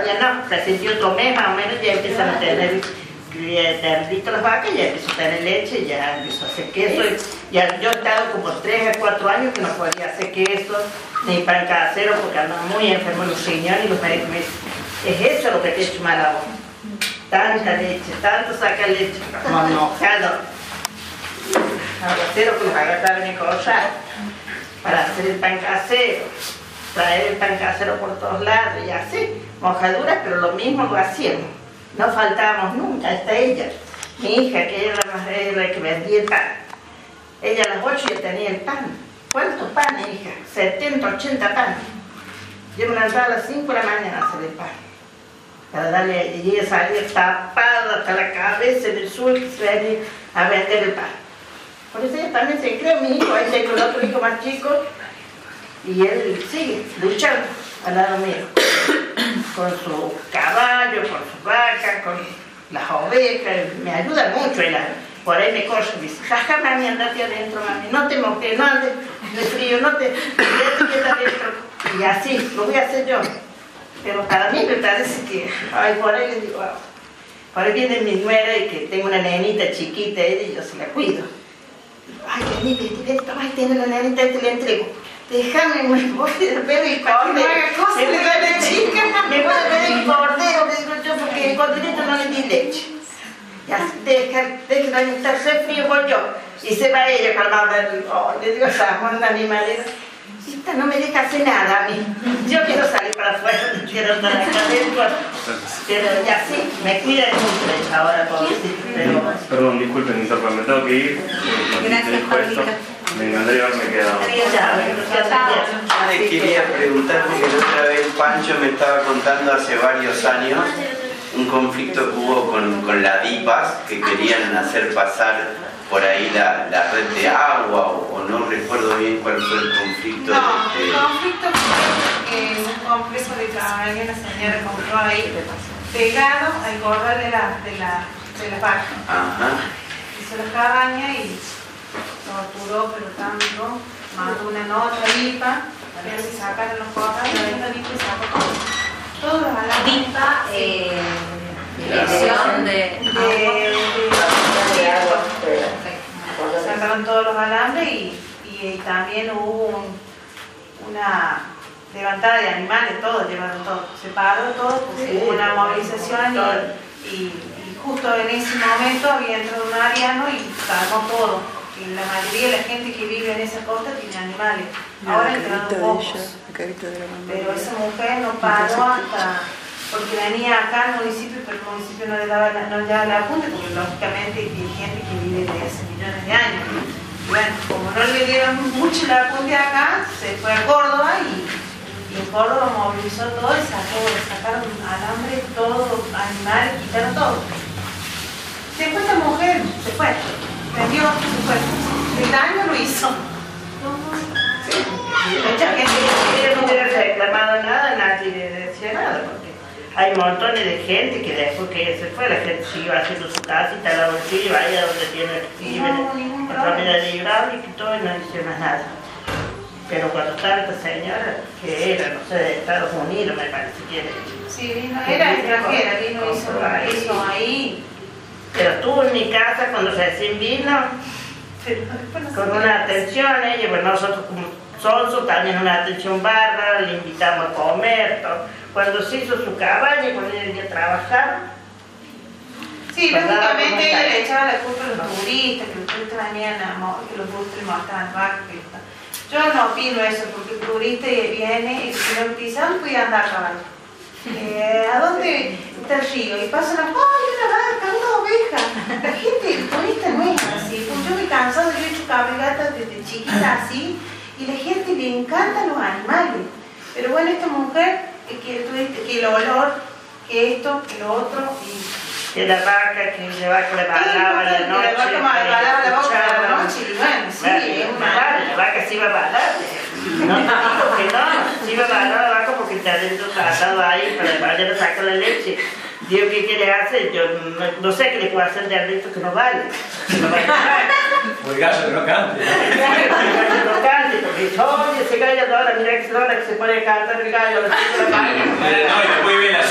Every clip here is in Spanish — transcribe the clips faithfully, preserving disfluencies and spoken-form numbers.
todavía no, recién yo tomé más o menos, ya empiezan a tener ternito las vacas, ya empiezo a tener leche, ya empiezo a hacer queso. Ya, yo he estado como tres a cuatro años que no podía hacer queso, ni pan casero, porque andaba muy enfermo en los riñones y los médicos me dicen, es eso lo que te he hecho mal a vos. Tanta leche, tanto saca leche, como mojado. Aguacero que los agarraron en cosas para hacer el pan casero, traer el pan casero por todos lados y así, mojaduras, pero lo mismo lo hacíamos. No faltábamos nunca, hasta ella, mi hija, que era la, era la que vendía el pan. Ella a las ocho ya tenía el pan. ¿Cuántos panes, hija? setenta, ochenta panes. Yo me levantaba a las cinco de la mañana a hacer el pan. Para darle, y ella salía tapada hasta la cabeza en el suelo y se venía a vender el pan. Por eso ella también se creó, mi hijo, ahí tengo el otro hijo más chico, y él sigue luchando al lado mío. Con su caballo, con su vaca, con las ovejas, me ayuda mucho. Él, por ahí me corre y dice, jaja, mami, andate adentro, mami, no te mojes, no andes de frío, no te quédate adentro. Y así, lo voy a hacer yo. Pero para mí me parece que, ay, por ahí le digo, oh, por ahí viene mi nuera y que tengo una nenita chiquita, y yo se la cuido. Ay, vení, vení, vení, toma, ahí tiene la nenita, te la entrego. Déjame, me voy a ver el cordero. Me voy a ver chica, me voy a ver el cordero, le digo yo, porque el corderito no le di leche. Ya, deja, deja, está re frío, voy yo. Y se va ella calmada, oh, le digo, Ramón, animalera. Esta no me deja hacer nada a mí. Yo quiero salir para afuera, quiero estar acá adentro. Pero ya sí, me cuida mucho ahora, pobrecito. Pero... Perdón, disculpen, interrumpo, me tengo que ir. Gracias, Juanita. Me encantaría haberme quedado. Yo le quería preguntar, porque la otra vez Pancho me estaba contando hace varios años un conflicto que hubo con, con la DIPAS, que querían hacer pasar por ahí la, la red de agua, o, o no recuerdo bien cuál fue el conflicto. No, de, el conflicto fue en un complejo de cabaña, la señora compró ahí, pegado al corral de la, de la, de la vaca. Ajá. Hizo la cabaña y torturó, pero tanto, mandó una nota DIPA, para que se sacaron los corrales, y la DIPA sacó todos los alambres. DIPA, eh, dirección de, de, de agua. Sacaron todos los alambres y, y, y también hubo un, una levantada de animales, todo, llevaron todo, se paró todo, pues hubo una movilización y, y, y justo en ese momento había entrado un ariano y sacó todo. Y la mayoría de la gente que vive en esa costa tiene animales. Ahora entraron pocos. Pero esa mujer no paró hasta... porque venía acá al municipio, pero el municipio no le daba la, no le daba la punta, porque lógicamente hay gente que vive de hace millones de años. Y bueno, como no le dieron mucho la punta acá, se fue a Córdoba y, y en Córdoba movilizó todo y sacó, sacaron alambre, todo, animales, quitaron todo. Después esta mujer se fue, vendió, se fue. El daño lo hizo. Sí. Mucha gente que no hubiera reclamado nada, nadie le decía nada, porque hay montones de gente que después que ella se fue, la gente siguió haciendo su casita, la bolsilla, vaya donde tiene en propiedad de hidráulica y todo, y no hicieron más nada. Pero cuando estaba esta señora, que era, no sé, de Estados Unidos, me parece que era. Sí, vino, era extranjera, vino, hizo, hizo ahí. Pero estuvo en mi casa cuando recién vino, con una atención, ella, pues nosotros como Sonso, también una atención barra, le invitamos a comer, todo. Cuando se hizo su cabaña, cuando ella venía a trabajar. Sí, lógicamente ella le echaba la culpa a los turistas, que los turistas venían a que los turistas mostraban vacas. Yo no opino eso, porque el turista viene y si no empieza, ¿dónde voy a andar a caballo? Eh, ¿A dónde está el río? Y pasan, ¡ay, una vaca, una oveja! La gente, el turista no es así. Pues yo me he cansado, yo he hecho cabalgatas desde chiquita así, y la gente le encantan los animales. Pero bueno, esta mujer, que, que el olor, que esto, que lo otro, y que la vaca, que la vaca le balaba la noche. La vaca le balaba la boca a la noche, y bueno, sí, bueno, es una vale, la vaca sí iba a balar. No te digo que no, sí iba a balar la vaca porque está dentro tratado ahí para vayan a sacar la leche. Digo, ¿qué quiere hacer? Yo no, no sé qué le puedo hacer de adentro que no vale. No vale. O el gallo no cante. El gallo no cante, porque oye, ese gallo ahora, mira que se ahora que se pone a cantar el gallo. No, y después viene la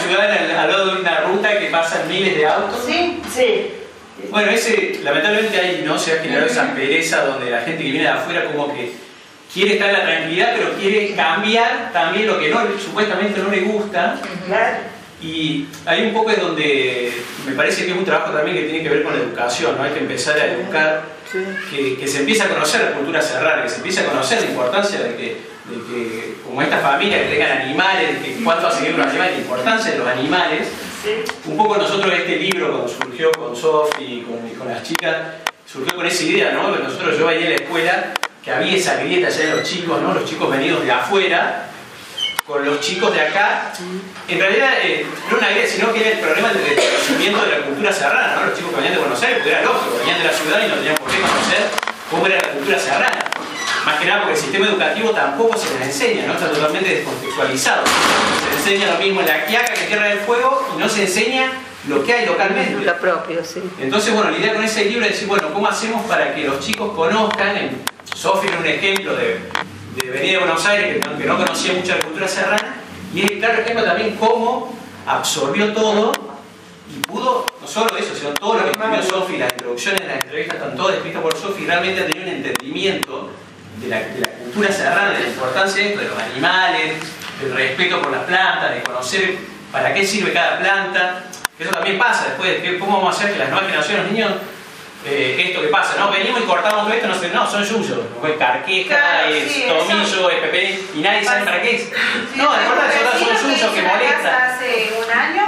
ciudad al, al lado de una ruta que pasan miles de autos. Sí, sí. Bueno, ese, lamentablemente ahí no se ha generado esa pereza donde la gente que viene de afuera como que quiere estar en la tranquilidad, pero quiere cambiar también lo que no, supuestamente no le gusta. Claro. Y ahí un poco es donde me parece que es un trabajo también que tiene que ver con la educación, ¿no? Hay que empezar a educar, Sí. que, que se empiece a conocer la cultura serrana, que se empiece a conocer la importancia de que, de que como esta familia que tengan animales, de que cuánto hace que los animales, la importancia de los animales. Sí. Un poco nosotros este libro cuando surgió con Sofi y con, y con las chicas, surgió con esa idea, ¿no? Que nosotros yo veía en la escuela que había esa grieta ya de los chicos, ¿no? Los chicos venidos de afuera con los chicos de acá. En realidad eh, no una grieta, sino que era el problema del desconocimiento de la cultura serrana, ¿no? Los chicos que venían de Buenos Aires, porque era lógico, venían de la ciudad y no tenían por qué conocer cómo era la cultura serrana. Más que nada porque el sistema educativo tampoco se les enseña, ¿no? Está totalmente descontextualizado. Se enseña lo mismo en la Quiaca que en Tierra del Fuego y no se enseña lo que hay localmente. Lo propio, sí. Entonces, bueno, la idea con ese libro es decir, bueno, ¿cómo hacemos para que los chicos conozcan? En, Sofi era un ejemplo de, de venir de Buenos Aires, que no, que no conocía mucho la cultura serrana, y es claro ejemplo también cómo absorbió todo y pudo, no solo eso, sino todo lo que escribió Sofi, las introducciones, las entrevistas están todas escritas por Sofi, realmente ha tenido un entendimiento de la, de la cultura serrana, de la importancia de esto, de los animales, del respeto por las plantas, de conocer para qué sirve cada planta. Eso también pasa después, ¿cómo vamos a hacer que las nuevas generaciones, los niños, eh, esto que pasa, ¿no? Venimos y cortamos todo esto, no, sé, no son yuyos, ¿no? Es carqueja, Claro, es sí, tomillo, es pepe, y nadie sabe para qué es. Sí, No, de verdad, tengo un son vecino yuyos que hizo una casa molestan. hace un año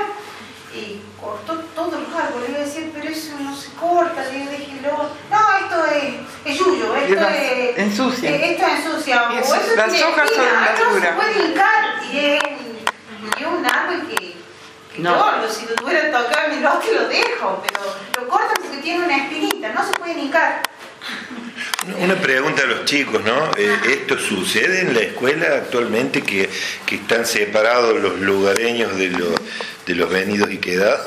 y cortó todos los árboles. Le iba a decir, pero eso no se corta. Le dije, déjelo. No, esto es, es yuyo, esto es. Ensucia. eh, Esto ensucia. Y O eso, eso las tiene hojas son espina, esto basura. se puede hincar y es un, y es un árbol que. que No. Yo, si lo tuviera tocado en mi lote, lo dejo, pero lo cortan porque tiene una espinita, no se puede hincar. Una pregunta a los chicos, ¿no? Eh, ¿Esto sucede en la escuela actualmente que, que están separados los lugareños de los, de los venidos y quedados?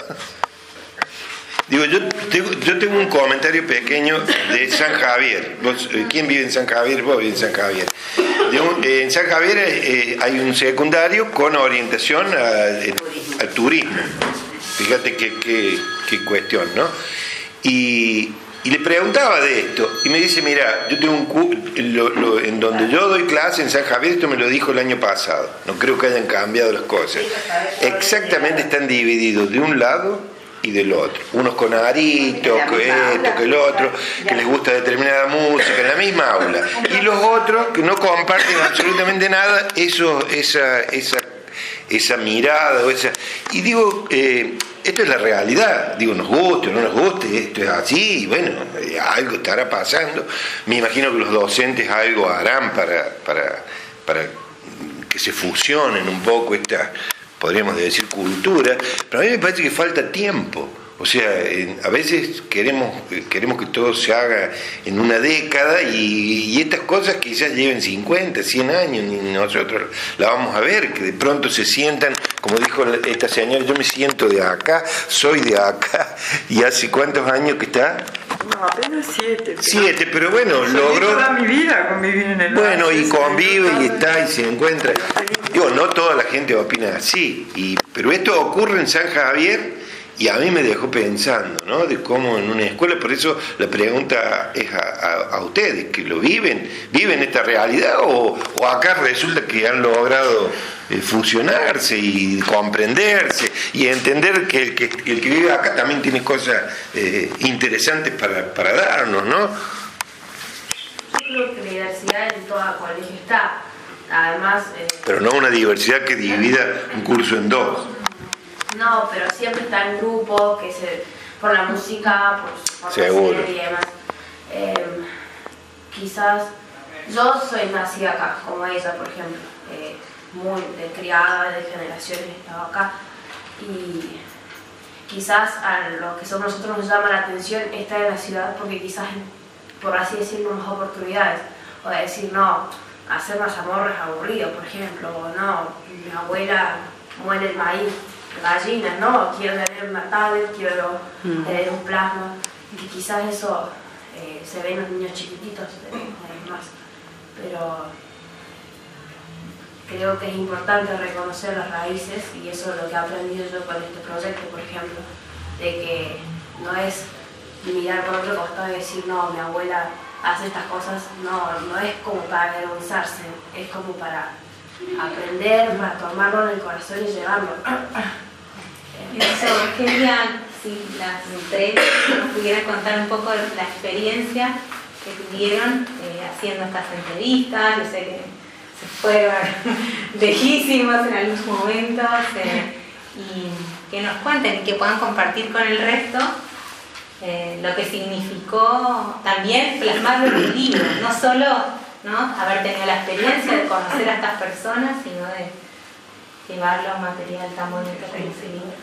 Digo, yo tengo, yo tengo un comentario pequeño de San Javier. ¿Vos, eh, ¿Quién vive en San Javier? Vos vivís en San Javier. Digo, eh, en San Javier eh, hay un secundario con orientación al turismo. Fíjate qué, qué, qué cuestión, ¿no? Y... Y le preguntaba de esto, y me dice, mira, yo tengo un cu lo, lo, en donde yo doy clase en San Javier, esto me lo dijo el año pasado, no creo que hayan cambiado las cosas. Exactamente están divididos de un lado y del otro. Unos con aritos, que esto, que el otro, que les gusta determinada música, en la misma aula. Y los otros que no comparten absolutamente nada, eso, esa, esa, esa mirada, o esa. Y digo, eh, esto es la realidad, digo, nos guste o no nos guste, esto es así, y bueno, eh, algo estará pasando. Me imagino que los docentes algo harán para, para, para que se fusionen un poco estas, podríamos decir, culturas, pero a mí me parece que falta tiempo. O sea, eh, a veces queremos, eh, queremos que todo se haga en una década y, y estas cosas quizás lleven cincuenta, cien años y nosotros la vamos a ver, que de pronto se sientan, como dijo esta señora, yo me siento de acá, soy de acá, y hace cuántos años que está. No, apenas siete. Siete, pero bueno, Yo logró. toda mi vida convivir en el Bueno, valle, y sí, convive y total. está y se encuentra. Digo, no toda la gente opina así, y, pero esto ocurre en San Javier. Y a mí me dejó pensando, ¿no? De cómo en una escuela, por eso la pregunta es a, a, a ustedes, que lo viven, ¿viven esta realidad o, o acá resulta que han logrado eh, fusionarse y comprenderse y entender que el que, el que vive acá también tiene cosas eh, interesantes para, para darnos, ¿no? Yo creo que la diversidad en todo colegio está. Además... Eh, Pero no una diversidad que divida un curso en dos. No, pero siempre está en grupo, que se, por la música, por, por Seguro. la serie y demás. Eh, quizás yo soy nacida acá, como ella, por ejemplo, eh, muy de criada, de generaciones he estado acá, y quizás a lo que somos nosotros nos llama la atención estar en la ciudad porque quizás, por así decirlo, más oportunidades, o de decir, no, hacer mazamorra es aburrido, por ejemplo, o no, mi abuela muele el maíz, gallinas, no, quiero tener una tablet, quiero mm. tener un plasma, y quizás eso eh, se ve en los niños chiquititos, además, pero creo que es importante reconocer las raíces, y eso es lo que he aprendido yo con este proyecto, por ejemplo, de que no es mirar por otro costado y decir, no, mi abuela hace estas cosas, no, no es como para avergonzarse, es como para aprender, para tomarlo en el corazón y llevarlo. Eso, genial. Si las tres nos pudieran contar un poco de la experiencia que tuvieron eh, haciendo estas entrevistas. Yo sé que se fueron lejísimos en algunos momentos, eh, y que nos cuenten y que puedan compartir con el resto eh, lo que significó también plasmarlo en el libro, no solo, ¿no?, haber tenido la experiencia de conocer a estas personas, sino de llevarlo a un material tan bonito como ese libro.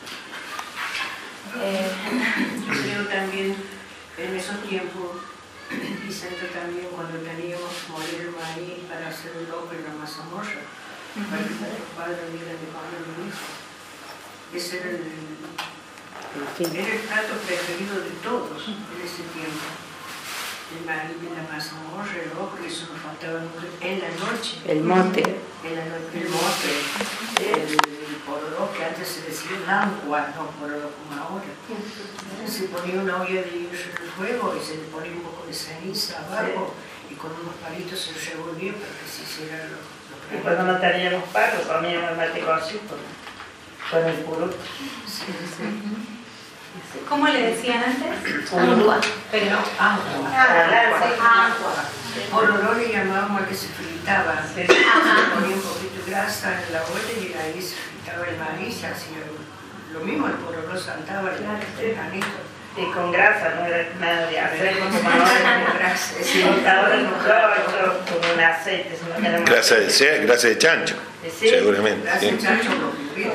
Eh, yo creo también en esos tiempos, Vicente también, cuando teníamos que moler el maíz para hacer el loco y la mazamorra, uh-huh, para que los padres digan de comer a mi hijo. Ese era el, era el plato preferido de todos en ese tiempo. El maíz, la mazamorra, el loco, eso nos faltaba en la noche. El mote. En la noche, el mote, el pororó, que antes se decía langua, no pororó como ahora. Se ponía una olla de hierro en el fuego y se le ponía un poco de ceniza abajo, sí, y con unos palitos se revolvía para que se hiciera lo, lo que... Y cuando no teníamos palo, comíamos mate cocido con el puruto. Sí, sí. ¿Cómo le decían antes? Agua. Pero no, agua. Agua. Pororó le llamábamos al que se fritaba. Se ponía un poquito de grasa en la olla y ahí se fritaba el maíz, hacía lo mismo, el pororó saltaba el granito. Y con grasa, no era nada de aceite, como ahora con grasa. Sí, ahora no con un aceite. Grasa de, sea, grasa de chancho, sí, seguramente. Grasa Sí. de chancho lo pudiera.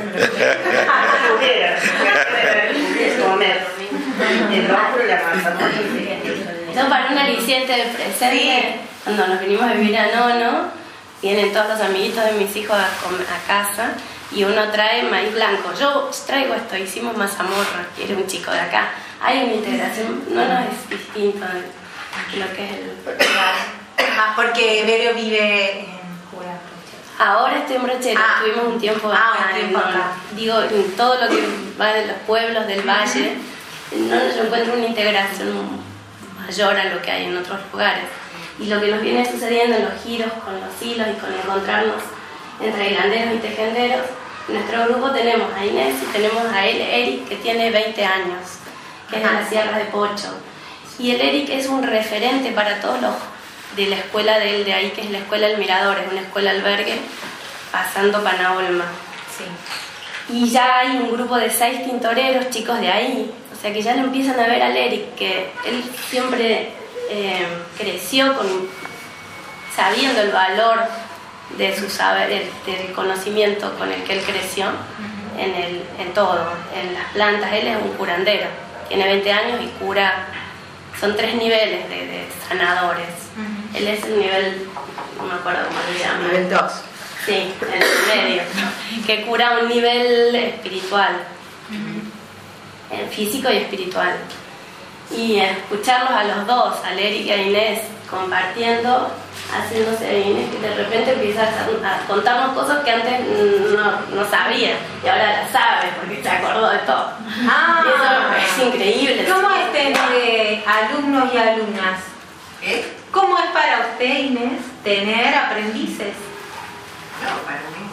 Comer. Y el otro y la mazamorra. Eso para un aliciente de presente, cuando nos vinimos a vivir a Nono, vienen todos los amiguitos de mis hijos a, comer, a casa y uno trae maíz blanco. Yo traigo esto, hicimos mazamorra, que era un chico de acá. Hay una integración, no no es distinto de lo que es el... Ah, porque Vero vive en Jura. Ahora estoy en Brochero, Ah. estuvimos un tiempo Ah, acá, un tiempo en Nono. acá. Digo, en todo lo que va de los pueblos del valle, en Nono yo encuentro una integración mayor a lo que hay en otros lugares. Y lo que nos viene sucediendo en los giros con los hilos y con encontrarnos entre hilanderos y tejenderos, en nuestro grupo tenemos a Inés y tenemos a él, Eric, que tiene veinte años, que es de la Sierra de Pocho. Y el Eric es un referente para todos los de la escuela de él de ahí, que es la Escuela El Mirador, es una escuela albergue, pasando Panaolma. Sí. Y ya hay un grupo de seis tintoreros, chicos de ahí, o sea que ya le empiezan a ver al Eric, que él siempre eh, creció con, sabiendo el valor de su saber, el, del conocimiento con el que él creció, uh-huh, en, el, en todo, en las plantas. Él es un curandero, tiene veinte años y cura, son tres niveles de, de sanadores. Uh-huh. Él es el nivel, no me acuerdo cómo se llama. Nivel dos. Sí, en el medio, que cura a un nivel espiritual, uh-huh, en físico y espiritual. Y escucharlos a los dos, a Eric y a Inés, compartiendo, haciéndose de Inés, que de repente empiezas a, a contarnos cosas que antes no, no sabía y ahora las sabe porque se acordó de todo. Ah, y eso es increíble. ¿Cómo es tener alumnos y alumnas? ¿Eh? ¿Cómo es para usted, Inés, tener aprendices? No, para mí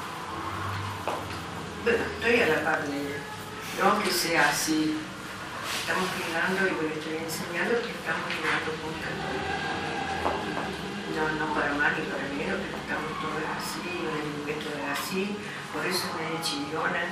bueno, estoy a la par de ella. No que sea así. Estamos llegando y yo le estoy enseñando que estamos llegando juntas. No, no para más ni para menos, pero estamos todas así, el método es así, por eso me chillona.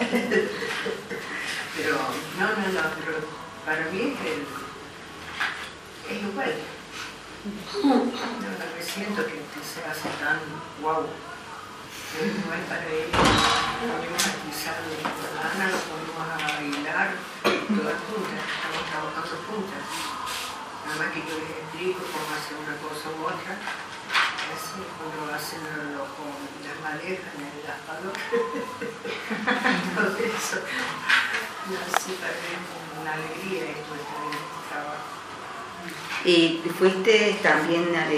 Pero, no, no, no, pero para mí es, el, es igual. No, no me siento que se hace tan guau. Es igual para ella. Ponemos a pisar de banana, lo ponemos a bailar, todas juntas, estamos trabajando juntas. Nada más que yo les explico cómo hacer una cosa u otra. Así cuando hacen lo, con las madejas en las palomas. Todo eso. No, sí, para mí es como una alegría esto de estar en este trabajo. Y fuiste también,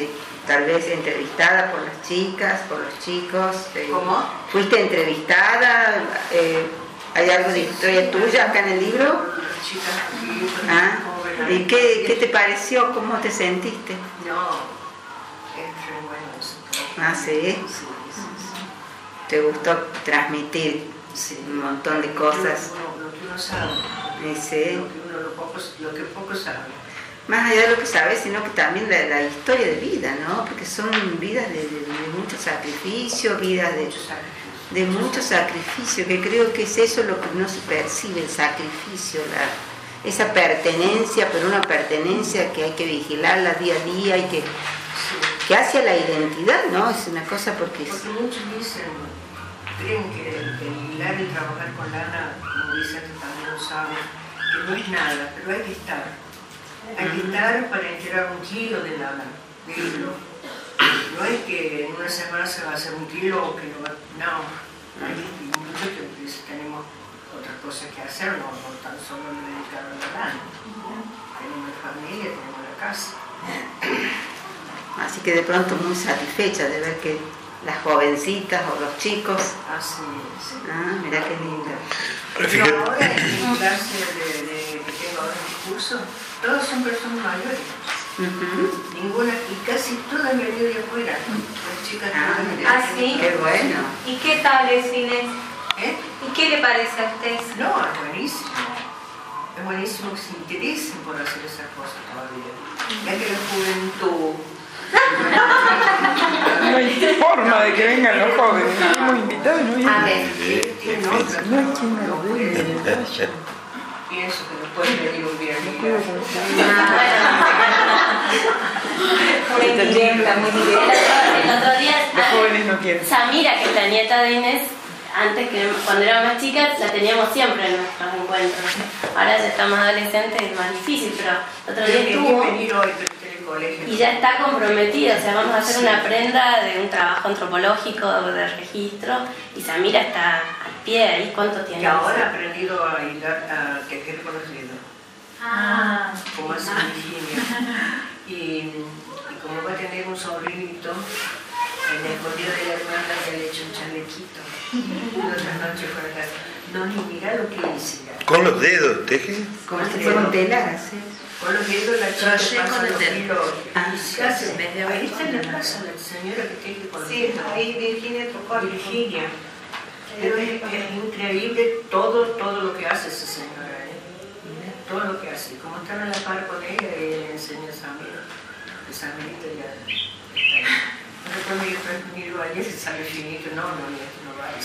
tal vez entrevistada por las chicas, por los chicos. Eh, ¿Cómo? ¿Fuiste entrevistada? Eh, ¿Hay algo de historia tuya acá en el libro? Las chicas aquí, Ah, jóvenes. ¿y qué, qué te pareció? ¿Cómo te sentiste? No, es re bueno eso. Ah, ¿sí? Sí, sí, sí. ¿Te gustó transmitir Sí. un montón de cosas? Lo, lo que uno sabe, Y sí. lo que uno lo, poco, lo que poco sabe. Más allá de lo que sabes, sino que también la, la historia de vida, ¿no? Porque son vidas de, de, de mucho sacrificio, vidas de, Mucho sacrificio. de mucho sacrificio, que creo que es eso lo que no se percibe, el sacrificio, la, esa pertenencia, pero una pertenencia que hay que vigilarla día a día y que, que hace a la identidad, ¿no? Es una cosa porque... Porque muchos dicen, creen que el, el hilar y trabajar con lana, como dicen que también lo saben, que no es nada, pero hay que estar. Hay que estar para enterar un kilo de lana, de hilo. No es que en una semana se va a hacer un kilo o que no va... No, hay muchos que dicen, tenemos otras cosas que hacer, no, no tan solo dedicar a la lana. Tenemos la familia, tenemos la casa. Así que de pronto muy satisfecha de ver que las jovencitas o los chicos... Así es. Ah, mirá qué lindo. Pero Pero fíjate, ahora en mi clase de, de, que tengo ahora en mi curso, todos son personas mayores. Uh-huh. Ninguna, y casi todas me de afuera. Las chicas Ah, todas de ah, afuera. sí. Qué bueno. ¿Y qué tal es, Inés? ¿Eh? ¿Y qué le parece a usted? No, es buenísimo. Es buenísimo que se interesen por hacer esas cosas todavía. Ya que la juventud... No hay forma de que vengan los jóvenes. Hemos invitado y no vienen. A ver. tienen otras, No hay quien me lo no dé. pueden- Pienso que no pueden venir un viernes. Muy directa, muy El directa. otro, el otro día, Los jóvenes no quieren. Samira, que es la nieta de Inés, antes que cuando era más chica, la teníamos siempre en nuestros encuentros. Ahora ya está más adolescente, es más difícil, pero el otro día Tienen que estuvo venir hoy, pero está en el colegio. y ya está comprometida. O sea, vamos a hacer una prenda de un trabajo antropológico, de registro, y Samira está al pie ahí. ¿Cuánto tiene? Que ahora ha aprendido a hilar, a tejer con los dedos, Ah, como hace Virginia. Y, y como va a tener un sobrinito, en el escondido de la hermana ya le he hecho un chalequito. Y otra noche fue a casa. No, ni mira lo que hice ya. con los dedos, teje. Como si fuera un telar, así. Con los dedos la chica Crochet pasa con el los dedo. hilos. Ah, Y se hace. Ahí está en la casa la señora que teje con los Sí, dedos. ahí Virginia Trujillo. Virginia. Pero es, es increíble todo, todo lo que hace esa señora, ¿eh? Todo lo que hace. Como están a la par con ella, ella le enseña a Samira. Que Samirita ya está ahí. Después me dijo, miro ayer se sale finito. No, no, no va a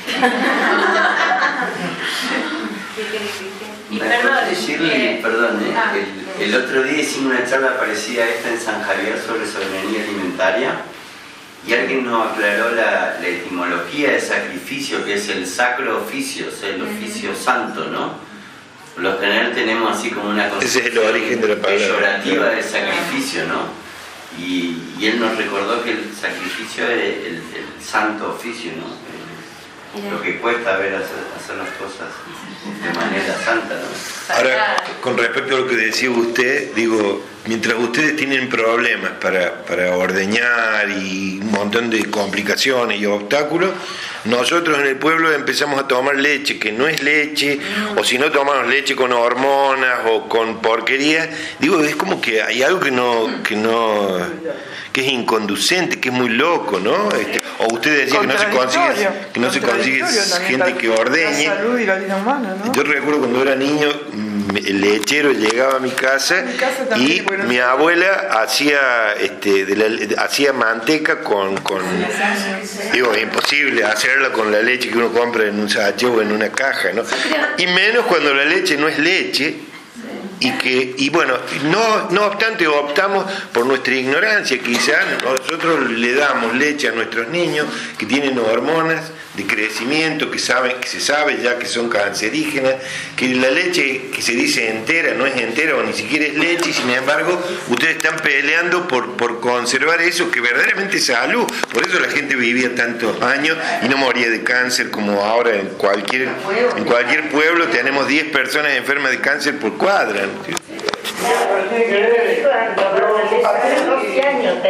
Me acuerdo decirle, perdón, ¿eh? ah, el, el otro día hicimos una charla parecida a esta en San Javier sobre soberanía alimentaria y alguien nos aclaró la, la etimología de sacrificio, que es el sacro oficio, o sea, el oficio santo, ¿no? Por lo general tenemos así como una Ese es el origen de la palabra. peyorativa del sacrificio, ¿no? Y, y él nos recordó que el sacrificio es el, el santo oficio, ¿no? Lo que cuesta ver hacer, hacer las cosas de manera santa, ¿no? Ahora, con respecto a lo que decía usted, digo, mientras ustedes tienen problemas para, para ordeñar y un montón de complicaciones y obstáculos, nosotros en el pueblo empezamos a tomar leche que no es leche, o si no tomamos leche con hormonas o con porquerías. Digo, es como que hay algo que no, que no, que es inconducente, que es muy loco, ¿no? Este, o usted decía que no se consigue, que no se consigue gente que ordeñe. La salud y la vida humana, ¿no? Yo recuerdo cuando era niño, el lechero llegaba a mi casa, mi casa también, y bueno, mi abuela hacía este de la, hacía manteca con, con digo, es imposible hacerla con la leche que uno compra en un sachet o en una caja, ¿no? Y menos cuando la leche no es leche. Y que y bueno, no, no obstante optamos por nuestra ignorancia, quizás nosotros le damos leche a nuestros niños que tienen hormonas de crecimiento, que saben, que se sabe ya que son cancerígenas, que la leche que se dice entera no es entera o ni siquiera es leche, y sin embargo ustedes están peleando por, por conservar eso que verdaderamente es salud. Por eso la gente vivía tantos años y no moría de cáncer como ahora en cualquier, en cualquier pueblo tenemos diez personas enfermas de cáncer por cuadra, ¿no? doce años tenía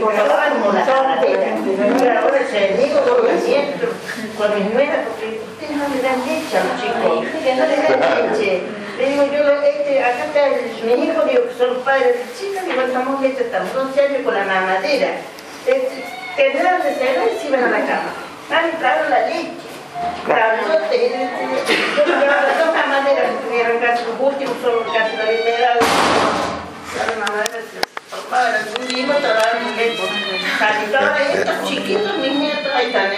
acababa como la carretera. Ahora se digo lo que siento con mis nueras, porque ustedes no le dan leche a los chicos, no les dan leche. Le digo yo, este, acá está el, mis hijos, digo que son padres de chicas, digo, estamos leche, estamos doce años con la mamadera. Tendrán de cenar y se iban a la cama. Han entrado la leche. Grandote, yo llevaba las dos mamaderas que tuvieron casi los últimos, son casi la misma edad. Las mamaderas se formaban algún día y trabajaban leche. Casi todos estos chiquitos, mis nietos, ahí están.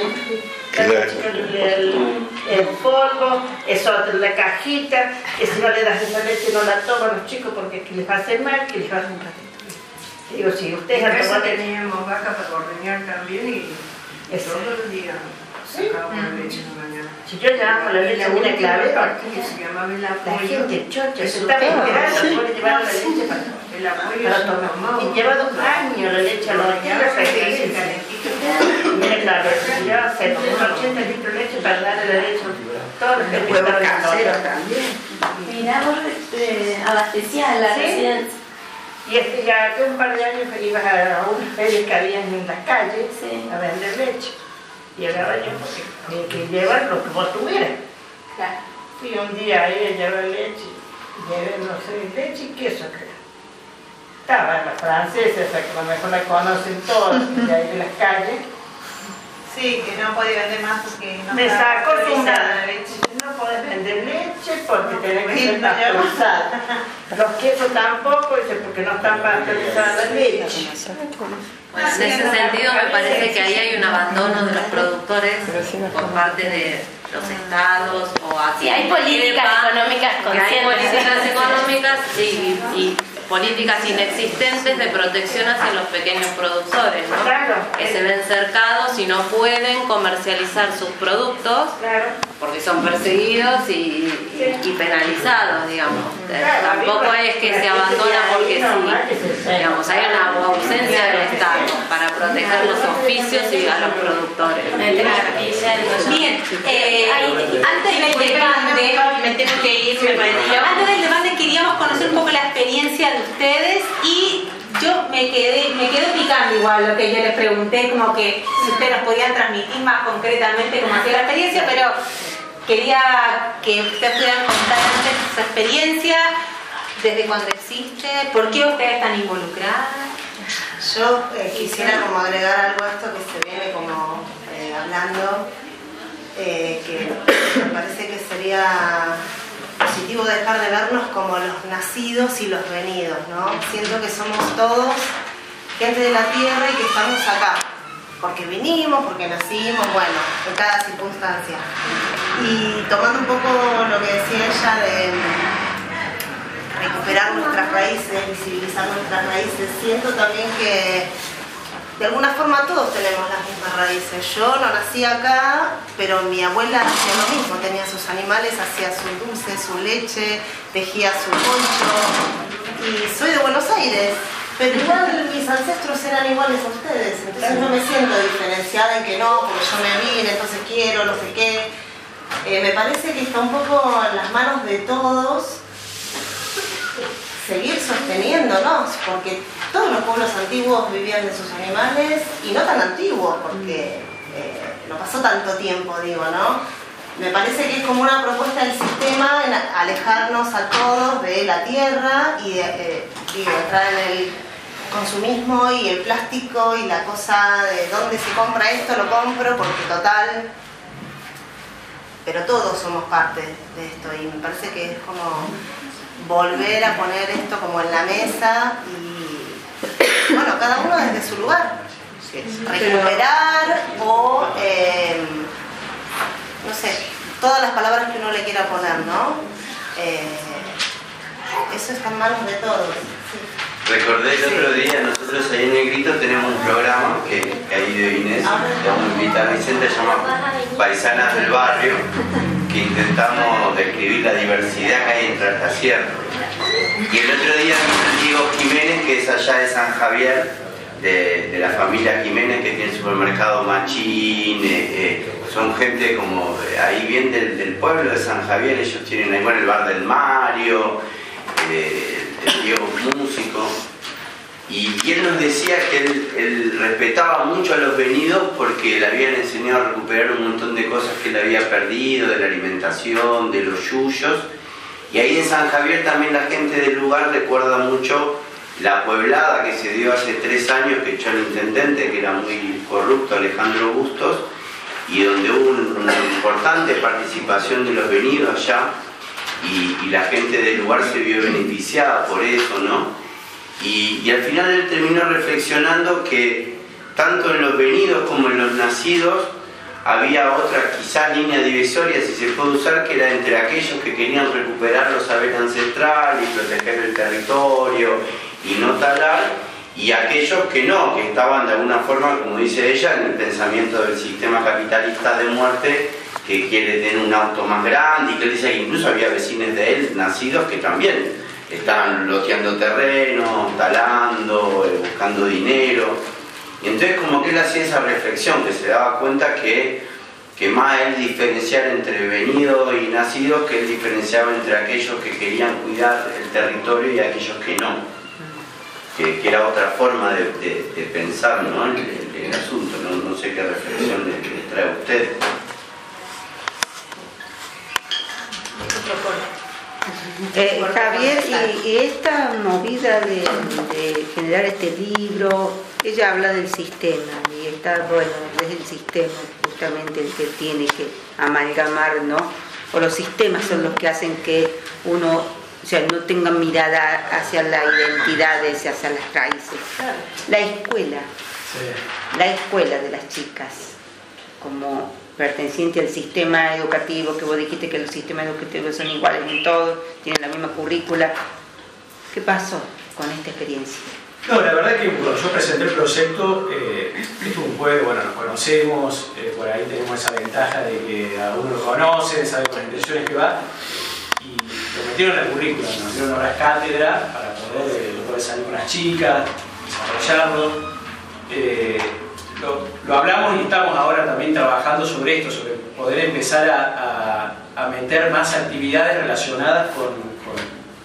El, el, el polvo, eso, la cajita, que si no le das esa leche no la toman los chicos porque que les va a hacer mal, que les va a hacer un ratito. Digo, si ustedes en han casa tomado teníamos vaca para ordeñar también y todos los días sacábamos la leche en la mañana. Si yo llamaba la leche a una clavera, que se llamaba el la apoyo. gente chocha se estaba enterando, puede llevar la leche para, el apoyo para tomar. Y lleva dos años la leche a los niños para que se calentito. Mira, claro, lleva setenta, ochenta litros de leche para darle la leche a todos los que huevo casero también. Mirá, vos eh, abastecías la ¿Sí? residencia. Y este, ya hace un par de años ibas a unas ferias que había en las calles Sí. a vender leche. Y agarraba yo porque había que llevar lo que vos tuvieras. Claro. Fui un día ahí a llevar leche, llevé, no sé, leche y queso, creo. Estaban las francesas, que a lo mejor la conocen todas, de ahí de las calles. Sí, que no podía vender más porque no Me estaba sacó autorizada una leche. No podés vender leche porque tenés que ser pasteurizada. Los quesos tampoco, dice, porque no están pasteurizadas las leches. En ese sentido me parece que ahí hay un abandono de los productores por parte de los estados o así. Sí, hay políticas económicas Hay conscientes. políticas económicas y, y políticas inexistentes de protección hacia los pequeños productores, ¿no? Claro. Que se ven cercados y no pueden comercializar sus productos Claro. porque son perseguidos y, y, y penalizados, digamos. Claro, Tampoco arriba, es que se la abandona gente porque ahí normal que se sí. sepa. Digamos, hay una ausencia del Estado para proteger los oficios y a los productores. Bien, eh, antes del debate, me tengo que ir, me pareció. Antes del debate queríamos conocer un poco la experiencia de ustedes y yo me quedé, me quedé picando igual lo que yo les pregunté, como que si ustedes nos podían transmitir más concretamente cómo hacía la experiencia, pero quería que ustedes pudieran contar antes su experiencia, desde cuándo existe, por qué ustedes están involucradas. Yo eh, quisiera como agregar algo a esto que se viene como eh, hablando, eh, que me parece que sería positivo dejar de vernos como los nacidos y los venidos, ¿no? Siento que somos todos gente de la tierra y que estamos acá, porque vinimos, porque nacimos, bueno, en cada circunstancia. Y tomando un poco lo que decía ella de recuperar nuestras raíces, visibilizar nuestras raíces, siento también que de alguna forma todos tenemos las mismas raíces. Yo no nací acá, pero mi abuela hacía lo mismo, tenía sus animales, hacía su dulce, su leche, tejía su poncho. Y soy de Buenos Aires, pero igual mis ancestros eran iguales a ustedes, entonces no me siento diferenciada en que no, porque yo me vine, entonces quiero, no sé qué. Eh, me parece que está un poco en las manos de todos seguir sosteniéndonos, porque todos los pueblos antiguos vivían de sus animales, y no tan antiguos, porque eh, no pasó tanto tiempo, digo, ¿no? Me parece que es como una propuesta del sistema en alejarnos a todos de la tierra y de, eh, digo, entrar en el consumismo y el plástico y la cosa de dónde se compra esto, lo compro, porque total... Pero todos somos parte de esto y me parece que es como volver a poner esto como en la mesa y, bueno, cada uno desde su lugar. Recuperar o, eh, no sé, todas las palabras que uno le quiera poner, ¿no? Eh, eso está en manos de todos. Sí. Recordé el otro día, nosotros ahí en Negrito tenemos un programa que, que ahí de Inés, le vamos a invitar a Vicente, se llama Paisanas del Barrio, que intentamos describir la diversidad que hay entre esta sierra. Y el otro día vino Diego Jiménez, que es allá de San Javier, de, de la familia Jiménez, que tiene el supermercado Machín, eh, eh, son gente como ahí bien del, del pueblo de San Javier, ellos tienen ahí bueno, el bar del Mario, eh, el Diego músico. Y, y él nos decía que él, él respetaba mucho a los venidos porque le habían enseñado a recuperar un montón de cosas que él había perdido, de la alimentación, de los yuyos. Y ahí en San Javier también la gente del lugar recuerda mucho la pueblada que se dio hace tres años que echó el intendente, que era muy corrupto, Alejandro Bustos, y donde hubo una importante participación de los venidos allá, y, y la gente del lugar se vio beneficiada por eso, ¿no? Y, y al final él terminó reflexionando que tanto en los venidos como en los nacidos había otra quizás línea divisoria, si se puede usar, que era entre aquellos que querían recuperar los saberes ancestrales y proteger el territorio y no talar, y aquellos que no, que estaban de alguna forma, como dice ella, en el pensamiento del sistema capitalista de muerte, que quiere tener un auto más grande, y que él dice que incluso había vecinos de él nacidos que también estaban loteando terreno, talando, eh, buscando dinero. Y entonces como que él hacía esa reflexión, que se daba cuenta que, que más él diferenciar entre venidos y nacidos, que él diferenciaba entre aquellos que querían cuidar el territorio y aquellos que no. Que, que era otra forma de, de, de pensar, ¿no? el, el, el asunto. No, no sé qué reflexión les, les trae a usted. Eh, Javier, y, y esta movida de, de generar este libro, ella habla del sistema, y está, bueno, es el sistema justamente el que tiene que amalgamar, ¿no? O los sistemas son los que hacen que uno, o sea, no tenga mirada hacia la identidad, hacia las raíces. La escuela, sí. La escuela de las chicas, como perteneciente al sistema educativo, que vos dijiste que los sistemas educativos son iguales en todo, tienen la misma currícula. ¿Qué pasó con esta experiencia? No, la verdad que cuando yo presenté el proyecto, eh, esto es un juego, bueno, nos conocemos, eh, por ahí tenemos esa ventaja de que a uno lo conoce, sabe con las intenciones que va, y lo metieron en la currícula, nos dieron horas cátedra para poder, eh, poder salir con las chicas, desarrollarlo. Eh, Lo, lo hablamos y estamos ahora también trabajando sobre esto, sobre poder empezar a, a, a meter más actividades relacionadas con, con,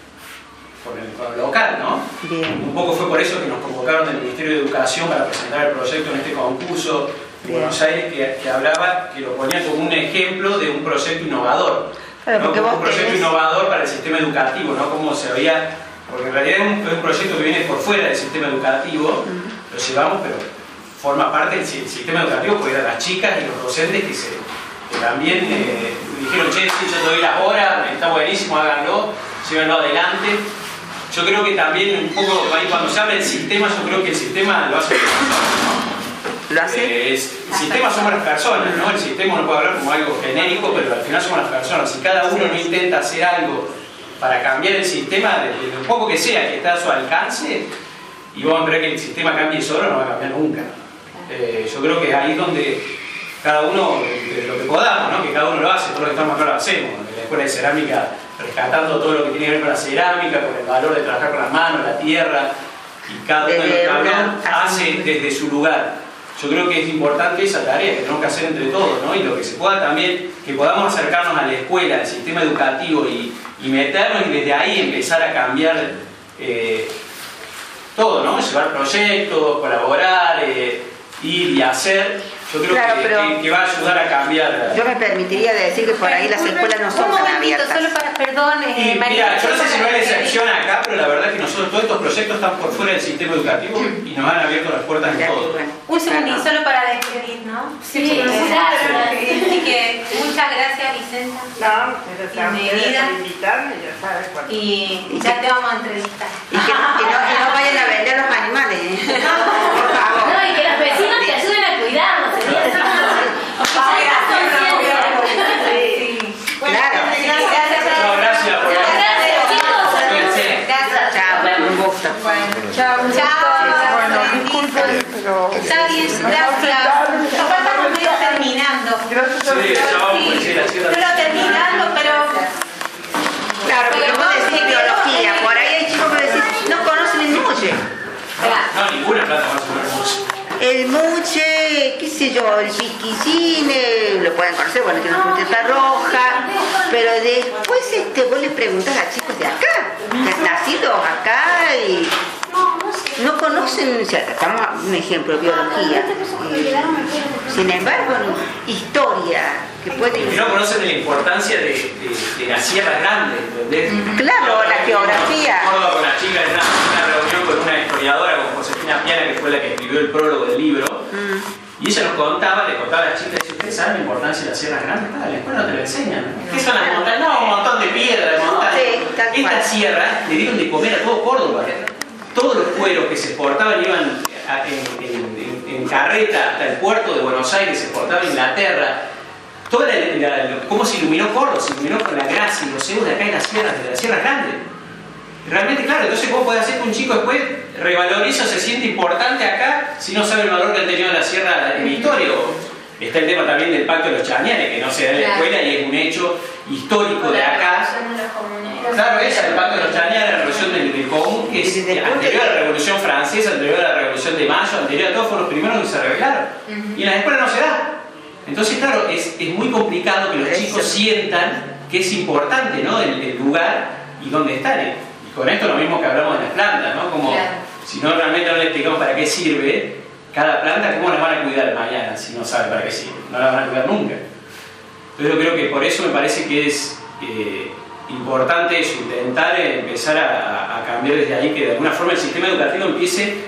con, el, con lo local, ¿no? Bien. Un poco fue por eso que nos convocaron del Ministerio de Educación para presentar el proyecto en este concurso de Buenos Aires, que, que hablaba, que lo ponía como un ejemplo de un proyecto innovador, claro, ¿no? Como un proyecto tenés... innovador para el sistema educativo, ¿no? Como se había, porque en realidad es un, es un proyecto que viene por fuera del sistema educativo, uh-huh. Lo llevamos, pero forma parte del sistema educativo, porque eran las chicas y los docentes que, se, que también eh, dijeron, che, sí, yo te doy las horas, está buenísimo, háganlo, llévenlo adelante. Yo creo que también un poco, cuando se habla del sistema, yo creo que el sistema lo hace las personas, ¿no? ¿Lo hace? Eh, es, el sistema somos las personas, ¿no? El sistema uno puede hablar como algo genérico, pero al final somos las personas. Si cada uno no intenta hacer algo para cambiar el sistema, de, de lo poco que sea, que está a su alcance, y vamos a ver que el sistema cambie solo, no va a cambiar nunca. Eh, yo creo que es ahí donde cada uno, de lo que podamos, ¿no? Que cada uno lo hace, todos los que estamos acá lo hacemos. En la escuela de cerámica, rescatando todo lo que tiene que ver con la cerámica, con el valor de trabajar con las manos, la tierra, y cada uno de los que hablan hace desde su lugar. Yo creo que es importante esa tarea que tenemos que hacer entre todos, ¿no? Y lo que se pueda también, que podamos acercarnos a la escuela, al sistema educativo y, y meternos y desde ahí empezar a cambiar eh, todo, ¿no? Llevar proyectos, colaborar, eh, ir y hacer, yo creo claro, que, que, que va a ayudar a cambiar. Yo me permitiría decir que por ahí las escuelas no son tan abiertas. Solo para, perdón, eh, y, María. Mira, yo no sé si no hay excepción acá, pero la verdad es que nosotros todos estos proyectos están por fuera del sistema educativo y nos han abierto las puertas en todo. Un segundito, solo para despedir, ¿no? Sí, sí, claro. Así que muchas gracias, Vicenta. No, pero bienvenida. Invitarme, ya sabes cuándo. Y ya te vamos a entrevistar. Y que no, que no, que no vayan a vender los animales, ¿eh? No, por favor. No, y que los vecinos te ayuden a cuidarnos. Claro. No, gracias por Bueno, chao, chao. Bueno, disculpen, pero... Está bien, gracias. Acá estamos medio terminando. Sí, ya vamos a decir así. Pero terminando, pero... Claro, pero vos decís biología, por ahí hay chicos que decís, no conocen el muche. No, ninguna planta más o menos. El muche, qué sé yo, el piquillín, eh, lo pueden conocer, bueno, tiene una puntita roja, pero después este, vos les preguntás a chicos de acá, nacidos acá y... No, no sé. no conocen, o sea, estamos a un ejemplo, biología. Eh, sin embargo, historia, que puede... Y no conocen la importancia de, de, de la Sierra Grande, ¿entendés? Claro, la geografía. Recuerdo con una chica en una, una reunión con una historiadora, con Josefina Piana, que fue la que escribió el prólogo del libro, mm. y ella nos contaba, le contaba a la chica, dice, ¿ustedes saben la importancia de las Sierras Grandes? Ah, en la escuela no te lo enseñan. ¿no? ¿Qué son las montañas? No, un montón de piedras, de montañas. Sí, Estas sierras le dieron de comer a todo Córdoba. Todos los cueros que se exportaban iban a, en, en, en, en carreta hasta el puerto de Buenos Aires, se exportaba a Inglaterra. Toda la, la, cómo se iluminó Córdoba, se iluminó con la gracia y los cebos de acá en las sierras, de las sierras grandes. Realmente, claro, entonces ¿cómo puede hacer que un chico después revaloriza o se siente importante acá si no sabe el valor que han tenido en la sierra en la historia? Está el tema también del pacto de los Chañares, que no se da en la escuela y es un hecho histórico de acá. Claro, esa, el pacto de los Chañares, la revolución del, del común, que es anterior a la Revolución Francesa, anterior a la Revolución de Mayo, anterior a todo, fueron los primeros que se rebelaron. Y en la escuela no se da. Entonces, claro, es, es muy complicado que los chicos sientan que es importante, ¿no?, el, el lugar y dónde están. Y con esto lo mismo que hablamos de las plantas, ¿no? Como claro. Si no realmente no le explicamos para qué sirve cada planta, ¿cómo la van a cuidar mañana si no saben para qué sirve? No la van a cuidar nunca. Entonces yo creo que por eso me parece que es eh, importante eso, intentar empezar a, a cambiar desde ahí, que de alguna forma el sistema educativo empiece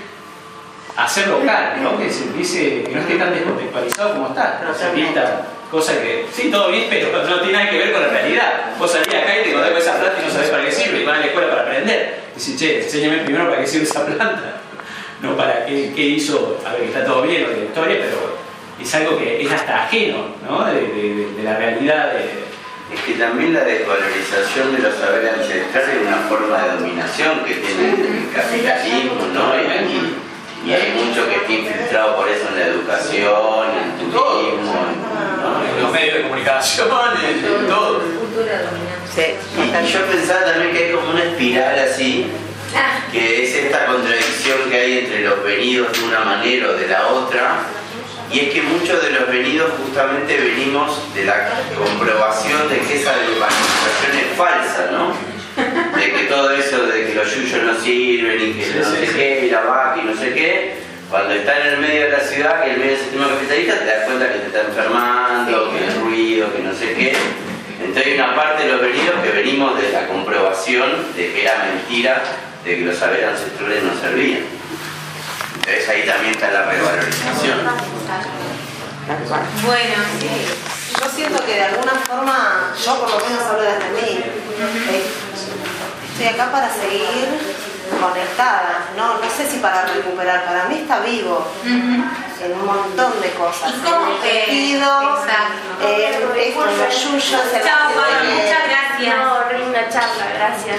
a ser local, ¿no? Que se empiece, que no esté tan descontextualizado como está. O sea, esta cosa que, sí, todo bien, pero no tiene nada que ver con la realidad. Vos salís acá y te encontrás con esa planta y no sabés para qué sirve, y vas a la escuela para aprender. Y decís, che, enséñame primero para qué sirve esa planta, no para qué, qué hizo, a ver, que está todo bien lo de la historia, pero es algo que es hasta ajeno, ¿no?, de, de, de la realidad. De... Es que también la desvalorización de los saberes ancestrales es una forma de dominación que tiene el capitalismo, ¿no? Y, y hay mucho que está infiltrado por eso en la educación, en el turismo, ¿no? En los medios de comunicación, en todo. Sí. Y yo pensaba también que hay como una espiral así, que es esta contradicción que hay entre los venidos de una manera o de la otra, y es que muchos de los venidos justamente venimos de la comprobación de que esa desvalorización es falsa, ¿no? De que todo eso de que los yuyos no sirven y que no sé qué, y la vaca y no sé qué, cuando está en el medio de la ciudad, que en el medio del sistema capitalista, te das cuenta que te está enfermando, que el ruido, que no sé qué. Entonces hay una parte de los venidos que venimos de la comprobación de que era mentira, de que los saberes ancestrales no servían. Entonces ahí también está la revalorización. Bueno, sí. Yo siento que de alguna forma, yo por lo menos hablo desde mí, eh, estoy acá para seguir conectada, no, no sé si para recuperar, para mí está vivo en un montón de cosas. ¿Y cómo en el tejido, en los yuyos, en Chao, Pablo, muchas gracias. No, linda charla, gracias.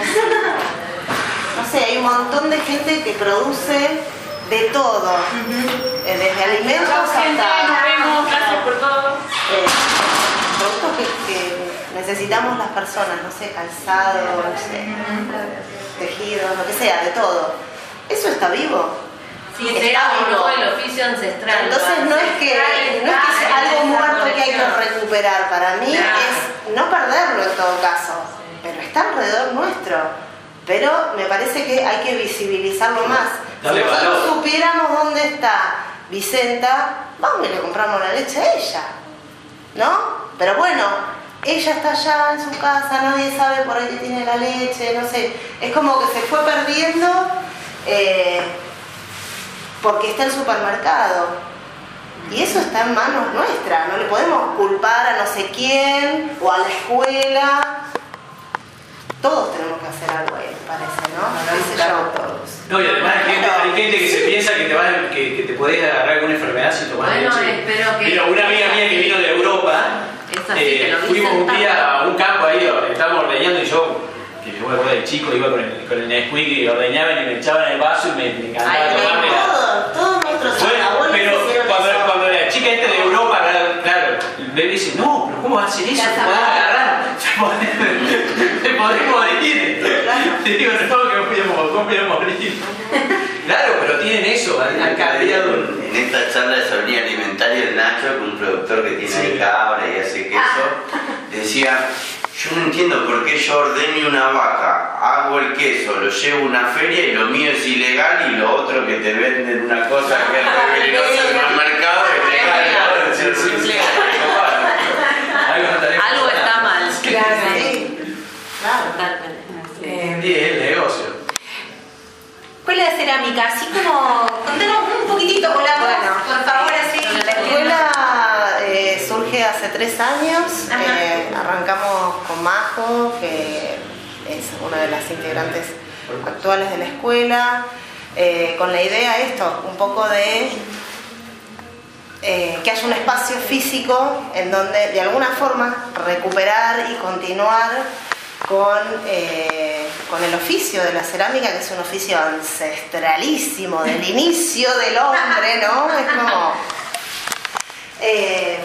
No sé, hay un montón de gente que produce de todo, uh-huh. eh, desde alimentos hasta... Nos vemos, gracias por todo. Eh, productos que, que necesitamos las personas, no sé, calzado, no sé, tejidos, lo que sea, de todo. Eso está vivo. Sí, está vivo, el oficio ancestral. Entonces no es que, no es que es algo muerto que hay que recuperar. Para mí es no perderlo en todo caso, pero está alrededor nuestro. Pero me parece que hay que visibilizarlo más. Si nosotros supiéramos dónde está Vicenta, vamos y le compramos la leche a ella, ¿no? Pero bueno, ella está allá en su casa, nadie sabe por ahí que tiene la leche, no sé. Es como que se fue perdiendo eh, porque está en el supermercado. Y eso está en manos nuestras, no le podemos culpar a no sé quién o a la escuela. Todos tenemos que hacer algo ahí, me parece, ¿no? ¿Qué sé yo? Todos. No, y además hay gente, hay gente que se piensa que te, va, que, que te podés agarrar alguna enfermedad si tomas bueno, leche. Espero que... Mira, una amiga mía que vino de Europa, eh, fuimos un día a un campo ahí donde estábamos ordeñando y yo, que yo me acuerdo de chico, iba con el, con el Nesquik y ordeñaban y me echaban el vaso y me, me encantaba Ay, tomarme la... Todo, todos nuestros bueno, abuelos pero cuando, cuando la chica esta de Europa, claro, el bebé dice, no, pero ¿cómo va a hacer eso? ¿Te podés agarrar? Te podés morir. Te digo, no, que me voy a, voy a morir. Claro, pero tienen eso, han cambiado. En esta charla de soberanía alimentaria, el Nacho, que un productor que tiene sí. cabra y hace queso, decía, yo no entiendo por qué yo ordeño una vaca hago el queso, lo llevo a una feria y lo mío es ilegal y lo otro que te venden una cosa que es re peligrosa en el mercado es legal, ¿no? Sí, sí, sí. Algo está mal. Claro, sí. Claro. Sí, es el negocio. Escuela de cerámica, así como, contanos un poquitito, hola, Bueno, por favor, así. La escuela eh, surge hace tres años, eh, arrancamos con Majo, que es una de las integrantes actuales de la escuela, eh, con la idea esto, un poco de eh, que haya un espacio físico en donde de alguna forma recuperar y continuar con, eh, con el oficio de la cerámica, que es un oficio ancestralísimo del inicio del hombre, ¿no? Es como... Eh,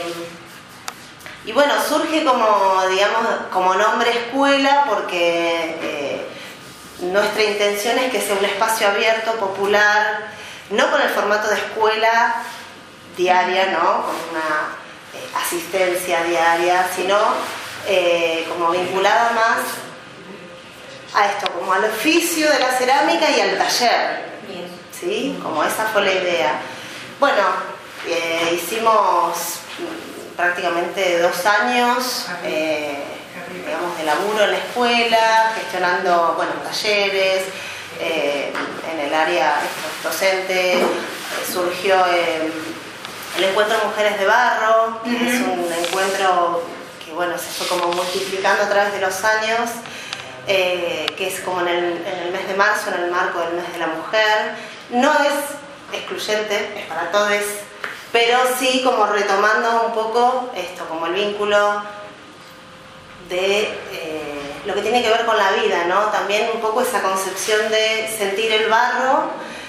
y bueno, surge como, digamos, como nombre escuela porque eh, nuestra intención es que sea un espacio abierto, popular, no con el formato de escuela diaria, ¿no? Con una eh, asistencia diaria, sino eh, como vinculada más a esto, como al oficio de la cerámica y al taller. Bien. ¿Sí? Como esa fue la idea. Bueno, eh, hicimos prácticamente dos años eh, digamos, de laburo en la escuela, gestionando, bueno, talleres, eh, en el área docente. Eh, surgió eh, el encuentro Mujeres de Barro, que es un encuentro que, bueno, se fue como multiplicando a través de los años, eh, que es como en el, en el mes de marzo, en el marco del mes de la mujer. No es excluyente, es para todos, pero sí como retomando un poco esto, como el vínculo de eh, lo que tiene que ver con la vida, ¿no? También un poco esa concepción de sentir el barro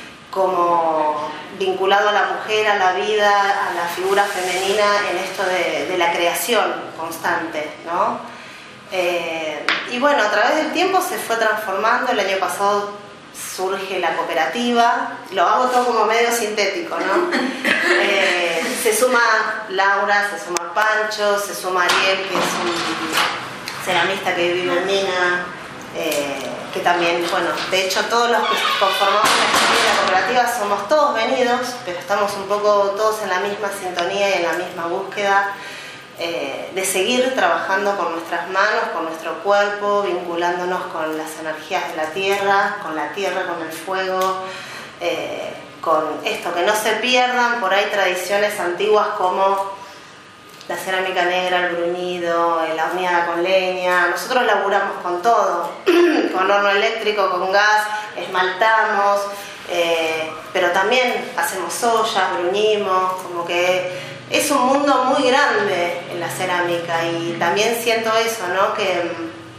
como vinculado a la mujer, a la vida, a la figura femenina en esto de, de la creación constante, ¿no? Eh, y bueno, a través del tiempo se fue transformando. El año pasado surge la cooperativa, lo hago todo como medio sintético, ¿no? Eh, se suma Laura, se suma Pancho, se suma Ariel, que es un ceramista que vive en Mina, eh, que también, bueno, de hecho todos los que conformamos la cooperativa somos todos venidos, pero estamos un poco todos en la misma sintonía y en la misma búsqueda eh, de seguir trabajando con nuestras manos, con nuestro cuerpo, vinculándonos con las energías de la tierra, con la tierra, con el fuego, eh, con esto, que no se pierdan por ahí tradiciones antiguas como la cerámica negra, el bruñido, la horneada con leña. Nosotros laburamos con todo, con horno eléctrico, con gas, esmaltamos, eh, pero también hacemos ollas, bruñimos, como que es un mundo muy grande en la cerámica y también siento eso, ¿no? Que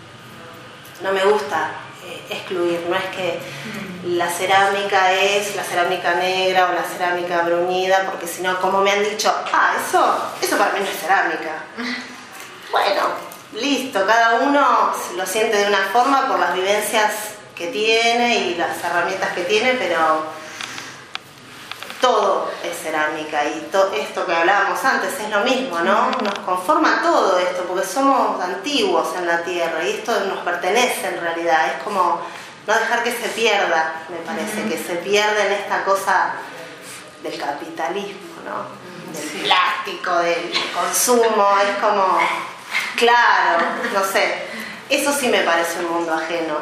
no me gusta eh, excluir, no es que la cerámica es la cerámica negra o la cerámica bruñida, porque si no, como me han dicho, ah, eso, eso para mí no es cerámica. Bueno, listo, cada uno lo siente de una forma por las vivencias que tiene y las herramientas que tiene, pero todo es cerámica y to esto que hablábamos antes es lo mismo, ¿no? Nos conforma todo esto, porque somos antiguos en la tierra y esto nos pertenece en realidad, es como no dejar que se pierda, me parece, que se pierda en esta cosa del capitalismo, ¿no? Del plástico, del consumo, es como, claro, no sé, eso sí me parece un mundo ajeno.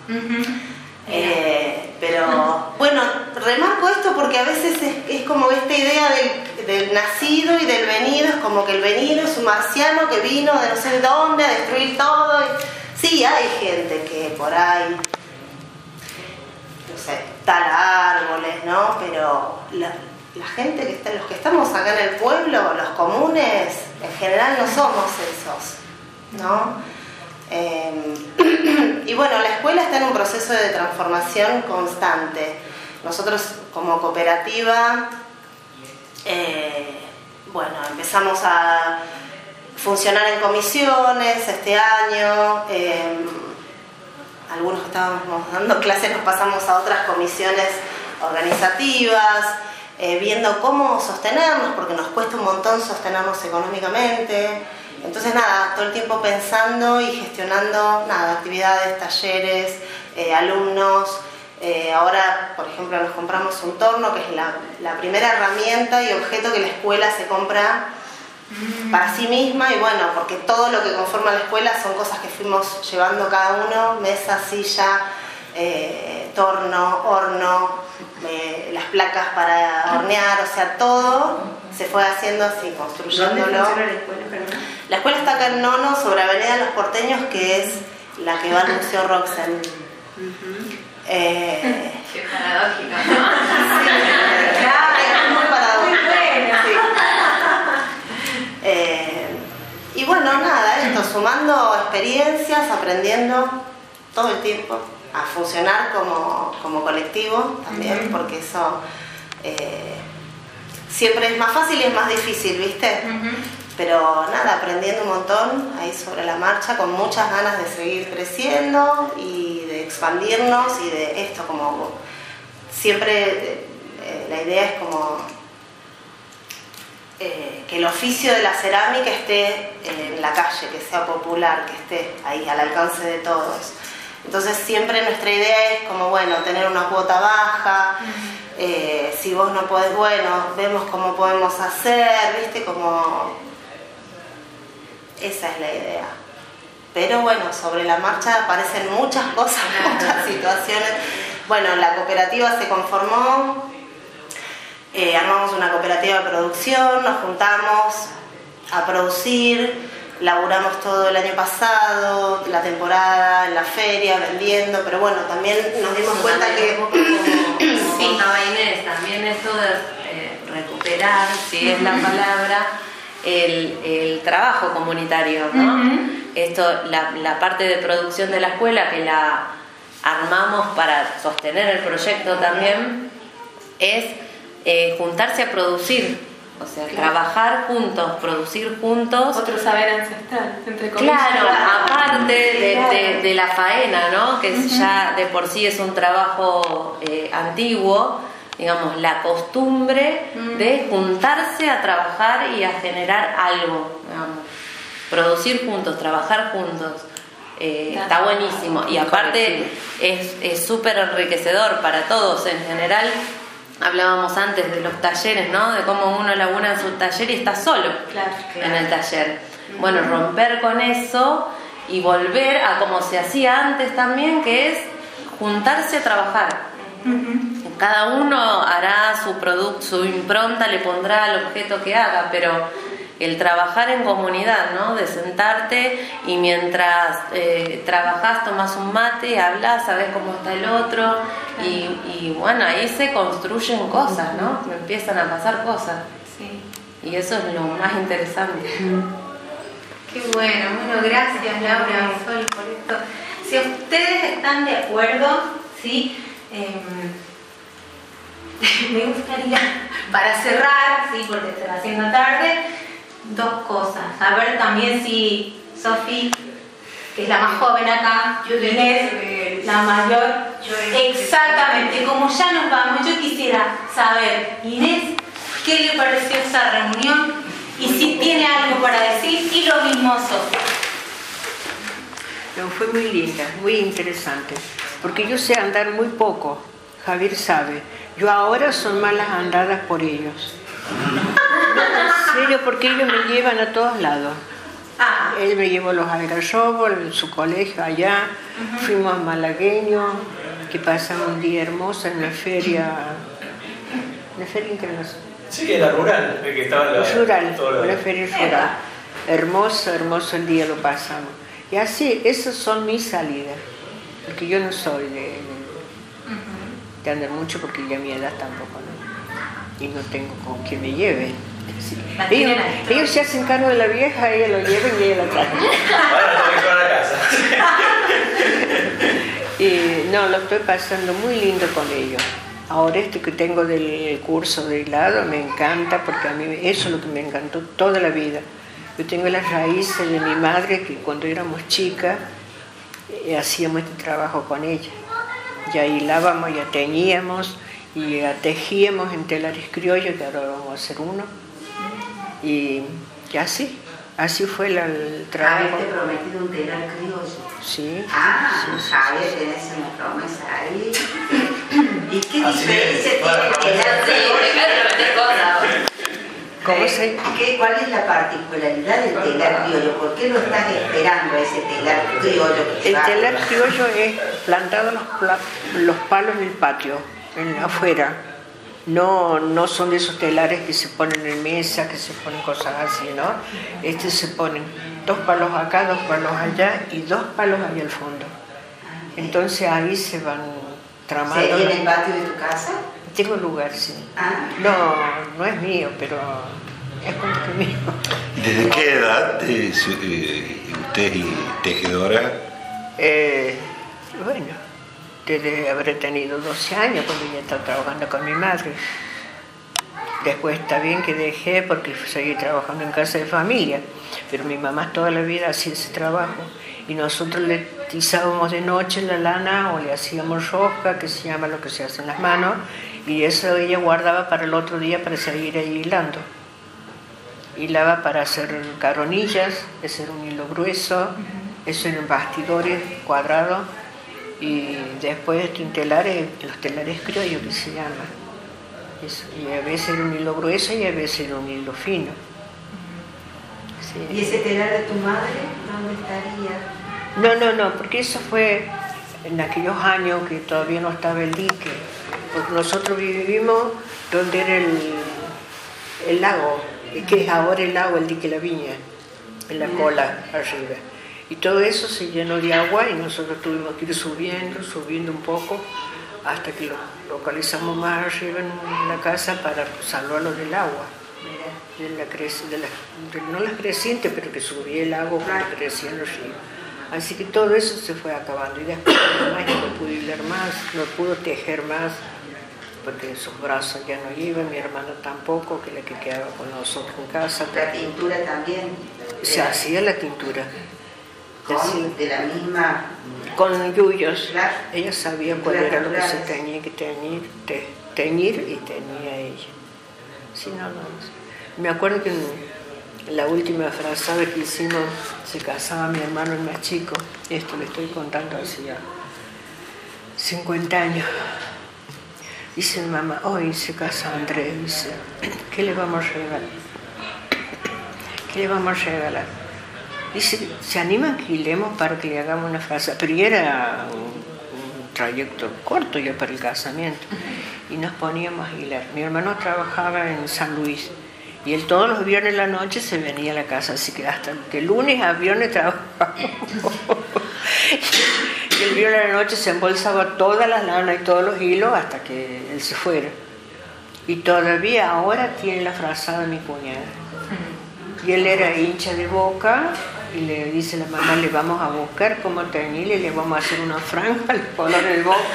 Eh, pero bueno, remarco esto porque a veces es, es como esta idea del, del nacido y del venido, es como que el venido es un marciano que vino de no sé dónde a destruir todo. Y, sí, hay gente que por ahí, no sé, tala árboles, ¿no? Pero la, la gente que está, los que estamos acá en el pueblo, los comunes, en general no somos esos, ¿no? Eh, y bueno, la escuela está en un proceso de transformación constante. Nosotros como cooperativa, eh, bueno, empezamos a funcionar en comisiones este año. Eh, algunos que estábamos dando clases nos pasamos a otras comisiones organizativas, eh, viendo cómo sostenernos, porque nos cuesta un montón sostenernos económicamente. Entonces nada, todo el tiempo pensando y gestionando nada, actividades, talleres, eh, alumnos. Eh, ahora, por ejemplo, nos compramos un torno, que es la, la primera herramienta y objeto que la escuela se compra para sí misma, y bueno, porque todo lo que conforma la escuela son cosas que fuimos llevando cada uno: mesa, silla, eh, torno, horno, eh, las placas para hornear, o sea, todo se fue haciendo así, construyéndolo. ¿Dónde funciona la escuela, perdón? La escuela está acá en Nono, sobre Avenida Los Porteños, que es la que va al Museo Roxen. Eh, Qué paradójico, ¿no? Sí, claro, es muy paradójico. Sí. Eh, y bueno, nada, esto, sumando experiencias, aprendiendo todo el tiempo a funcionar como, como colectivo también, porque eso eh, siempre es más fácil y es más difícil, ¿viste? Pero nada, aprendiendo un montón ahí sobre la marcha, con muchas ganas de seguir creciendo y de expandirnos y de esto, como siempre eh, la idea es como eh, que el oficio de la cerámica esté en la calle, que sea popular, que esté ahí al alcance de todos. Entonces siempre nuestra idea es como, bueno, tener una cuota baja, eh, si vos no podés, bueno, vemos cómo podemos hacer, ¿viste? Como... esa es la idea. Pero bueno, sobre la marcha aparecen muchas cosas, muchas situaciones. Bueno, la cooperativa se conformó, eh, armamos una cooperativa de producción, nos juntamos a producir, laburamos todo el año pasado, la temporada, en la feria, vendiendo, pero bueno, también nos dimos cuenta que... Sí, estaba Inés, también esto de eh, recuperar, si es la palabra, el, el trabajo comunitario, ¿no? Uh-huh. Esto, la, la parte de producción de la escuela, que la armamos para sostener el proyecto también, es eh, juntarse a producir. O sea, claro, trabajar juntos, producir juntos. Otro saber ancestral, entre comillas. Claro, aparte de, de, de la faena, ¿no? Que uh-huh. ya de por sí es un trabajo eh, antiguo, digamos, la costumbre uh-huh. de juntarse a trabajar y a generar algo, digamos. Producir juntos, trabajar juntos. Eh, está buenísimo. Y aparte es súper enriquecedor para todos en general. Hablábamos antes de los talleres, ¿no? De cómo uno labura en su taller y está solo claro, claro. en el taller. Bueno, romper con eso y volver a como se hacía antes también, que es juntarse a trabajar. Uh-huh. Cada uno hará su producto, su impronta le pondrá al objeto que haga, pero el trabajar en comunidad, ¿no? De sentarte y mientras eh, trabajás, tomás un mate, hablas, sabés cómo está el otro y, y bueno, ahí se construyen cosas, ¿no? Empiezan a pasar cosas. Sí. Y eso es lo más interesante. Qué bueno, bueno, gracias Laura y Sol por esto. Si ustedes están de acuerdo, ¿sí? Eh, me gustaría, para cerrar, ¿sí? Porque se va haciendo tarde, dos cosas. A ver también si Sofi, que es la más joven acá, Inés, la mayor, exactamente, como ya nos vamos, yo quisiera saber, Inés, ¿qué le pareció esa reunión? Y si tiene algo para decir, y lo mismo Sofi. No, fue muy linda, muy interesante, porque yo sé andar muy poco, Javier sabe, yo ahora son malas andadas por ellos. En serio, porque ellos me llevan a todos lados. Ah. Él me llevó a los algarrobos, en su colegio allá, uh-huh. Fuimos a Malagueño, que pasamos un día hermoso en la feria, la feria internacional. Sí, era rural, el que estaba en la, rural, la... una feria rural. Hermoso, hermoso el día lo pasamos. Y así, esas son mis salidas, porque yo no soy de, de, de andar mucho, porque ya a mi edad tampoco, ¿no? Y no tengo con quien me lleve. Sí. Ellos, ellos se hacen cargo de la vieja, ella lo lleva y ella la trae. Ahora tengo que ir a la casa. Y no, lo estoy pasando muy lindo con ellos. Ahora este que tengo del curso de helado me encanta, porque a mí eso es lo que me encantó toda la vida. Yo tengo las raíces de mi madre, que cuando éramos chicas eh, hacíamos este trabajo con ella. Ya hilábamos, ya teñíamos y ya tejíamos en telares criollos, que ahora vamos a hacer uno. Y ya sí, así fue la, el trabajo. Haberte prometido un telar criollo. Sí. Ah, sí, sí, Javier, sí. tenés una promesa ahí. ¿Y qué Así diferencia es, tiene el telar criollo? ¿Cómo se? ¿Qué, ¿Cuál es la particularidad del telar criollo? ¿Por qué lo estás esperando ese telar criollo? Que El va? telar criollo es plantado los, pla- los palos en el patio, en afuera. No, no son de esos telares que se ponen en mesa, que se ponen cosas así, ¿no? Este se ponen dos palos acá, dos palos allá y dos palos ahí al fondo. Entonces ahí se van tramando. ¿Sería en el patio de tu casa? Tengo lugar, sí. Ah. No, no es mío, pero es como que mío. ¿Desde qué edad eh, su- eh, usted es tejedora? Eh, bueno, desde haber tenido doce años cuando ya estaba trabajando con mi madre. Después está bien que dejé porque seguí trabajando en casa de familia, pero mi mamá toda la vida hacía ese trabajo y nosotros le tizábamos de noche la lana o le hacíamos rosca, que se llama lo que se hace en las manos, y eso ella guardaba para el otro día para seguir ahí hilando. Hilaba para hacer caronillas, ese era un hilo grueso, eso eran bastidores cuadrados, y después en telares, los telares criollos que se llaman. Eso, y a veces era un hilo grueso y a veces era un hilo fino. Sí. ¿Y ese telar de tu madre dónde estaría? No, no, no, porque eso fue en aquellos años que todavía no estaba el dique. Porque nosotros vivimos donde era el, el lago, que es ahora el lago, el dique La Viña, en la cola arriba. Y todo eso se llenó de agua y nosotros tuvimos que ir subiendo, subiendo un poco, hasta que lo localizamos más arriba en la casa para salvarlo del agua. De la creci- de la, de, no la creciente, pero que subía el agua porque crecía en los ríos. Así que todo eso se fue acabando y después mi mamá ya no pudo hilar más, no pudo tejer más, porque sus brazos ya no iban, mi hermana tampoco, que la que quedaba con nosotros en casa. La tintura también. Se hacía la tintura. Con, de la misma... Con yuyos. Claro. Ella sabía cuál Claro, era lo que claro. se tenía que teñir, te, teñir y tenía ella. Sí, no, no. Me acuerdo que en la última frazada que hicimos se casaba mi hermano el más chico. Esto le estoy contando hace ya cincuenta años. Dice mi mamá, hoy se casa Andrés. Dice, ¿qué le vamos a regalar? ¿Qué le vamos a regalar? Dice, ¿se animan que hilemos para que le hagamos una frase? Pero ya era un, un trayecto corto ya para el casamiento. Y nos poníamos a hilar. Mi hermano trabajaba en San Luis. Y él todos los viernes en la noche se venía a la casa. Así que hasta que el lunes a viernes trabajaba. Y el viernes a la noche se embolsaba todas las lanas y todos los hilos hasta que él se fuera. Y todavía ahora tiene la frazada de mi cuñada. Y él era hincha de Boca y le dice a la mamá, le vamos a buscar cómo teñirle, le vamos a hacer una franja al color del Boca.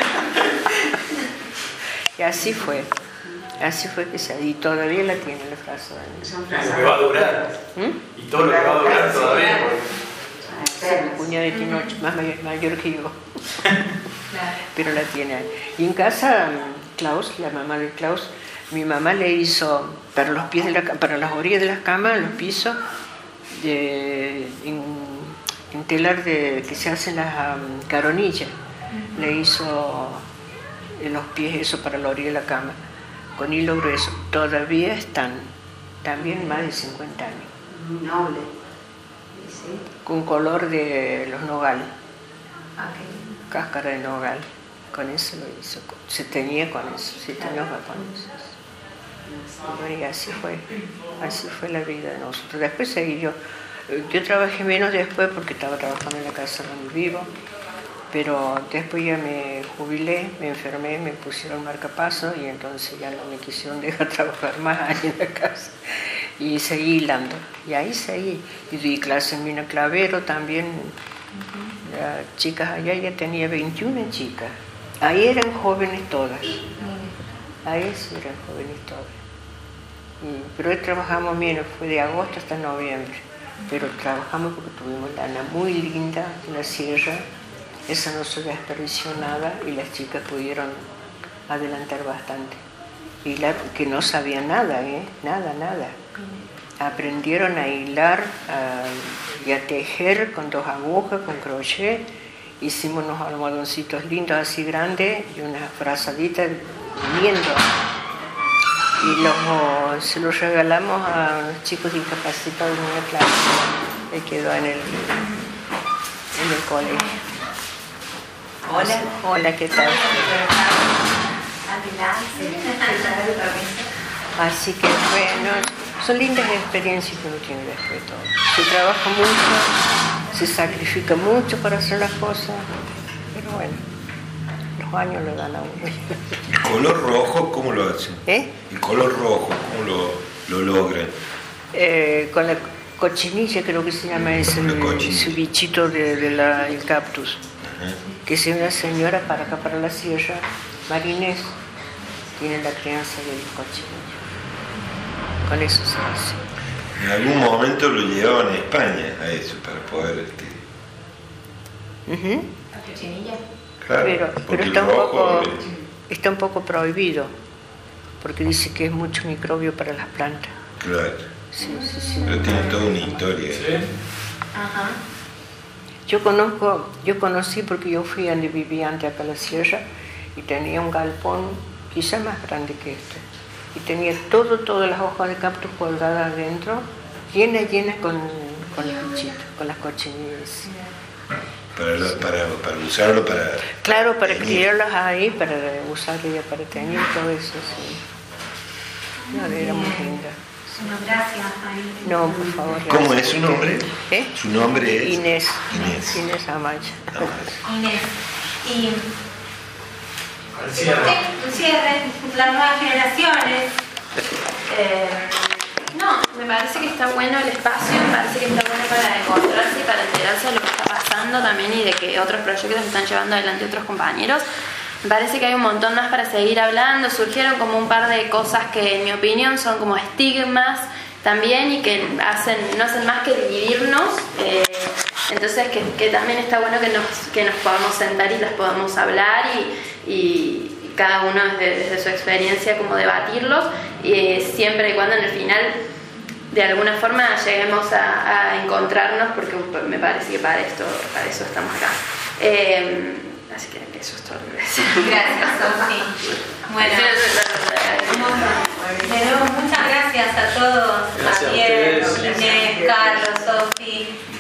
Y así fue. Así fue que se... Y todavía la tiene la frazada. Y lo que va a durar. ¿Mm? Y todo lo que va a durar todavía. Sí, mi cuñada tiene ocho, más mayor, mayor que yo. Pero la tiene ahí. Y en casa, Klaus, la mamá de Klaus, mi mamá le hizo para los pies de la, para las orillas de las camas, los pisos, de, en, en telar de, que se hacen las um, caronillas. Le hizo en los pies eso para la orilla de la cama, con hilo grueso. Todavía están, también más de cincuenta años. Noble. Sí. Con color de los nogales. Okay. Cáscara de nogal. Con eso lo hizo. Se teñía con eso, se teñía con eso. Y así fue, así fue la vida de nosotros. Después seguí yo. Yo trabajé menos después porque estaba trabajando en la casa donde vivo, pero después ya me jubilé, me enfermé, me pusieron marcapaso y entonces ya no me quisieron dejar trabajar más ahí en la casa. Y seguí hilando. Y ahí seguí. Y di clase en Mina Clavero también. Uh-huh. Las chicas allá ya tenía veintiuna chicas. Ahí eran jóvenes todas. Ahí sí eran jóvenes todas. Y, pero hoy trabajamos menos, fue de agosto hasta noviembre. Pero trabajamos porque tuvimos lana muy linda en la sierra. Esa no se desperdició nada y las chicas pudieron adelantar bastante. Y la, que no sabía nada, ¿eh? Nada, nada. aprendieron a hilar a, y a tejer con dos agujas, con crochet. Hicimos unos almohadoncitos lindos así grandes y unas frazaditas lindas. Y los, se los regalamos a unos chicos discapacitados en una clase que quedó en el, en el colegio. Hola. Hola, ¿qué tal? Así que bueno, son lindas experiencias que uno tiene después de todo. Se trabaja mucho, se sacrifica mucho para hacer las cosas, pero bueno, los años le dan a uno. ¿El color rojo cómo lo hacen? ¿Eh? ¿El color rojo cómo lo, lo logran? Eh, con la cochinilla creo que se llama ese, ese bichito del de la, el cactus. Ajá. Que es una señora para acá, para la sierra, Marinés, tiene la crianza del cochinillo. Con eso se hace. En algún momento lo llevaban a España a eso, para poder... Este... Uh-huh. ¿La cochinilla? Claro, pero pero está, un poco, está un poco prohibido, porque dice que es mucho microbio para las plantas. Claro. Sí, sí, sí. Pero tiene toda una historia. Sí. Ajá. Yo conozco, yo conocí porque yo fui donde vivía antes acá a la sierra y tenía un galpón quizá más grande que este. Y tenía todo, todas las hojas de cactus colgadas adentro, llenas, llenas con, con los bichitos, con las cochinillas. Para, para, para usarlo para... Claro, para criarlas ahí, para usarlo ya para tener todo eso, sí. No, era muy linda. Bueno, gracias, María. No, por favor. Gracias. ¿Cómo es su nombre? ¿Eh? Su nombre es... Inés. Inés. Inés Amaya. Inés. Y... Un cierre, las nuevas generaciones. Eh, no, me parece que está bueno el espacio, me parece que está bueno para encontrarse y para enterarse de lo que está pasando también y de que otros proyectos están llevando adelante otros compañeros. Me parece que hay un montón más para seguir hablando. Surgieron como un par de cosas que en mi opinión son como estigmas también y que hacen, no hacen más que dividirnos. Eh, entonces que, que también está bueno que nos, que nos podamos sentar y las podamos hablar y, y cada uno desde, desde su experiencia como debatirlos y eh, siempre y cuando en el final de alguna forma lleguemos a, a encontrarnos porque me parece que para esto para eso estamos acá. Eh, así que eso es todo lo que decir. Gracias, Sofi. Bueno, de nuevo muchas gracias a todos, Gracias Javier, a ustedes. Inés, Carlos, Sofi.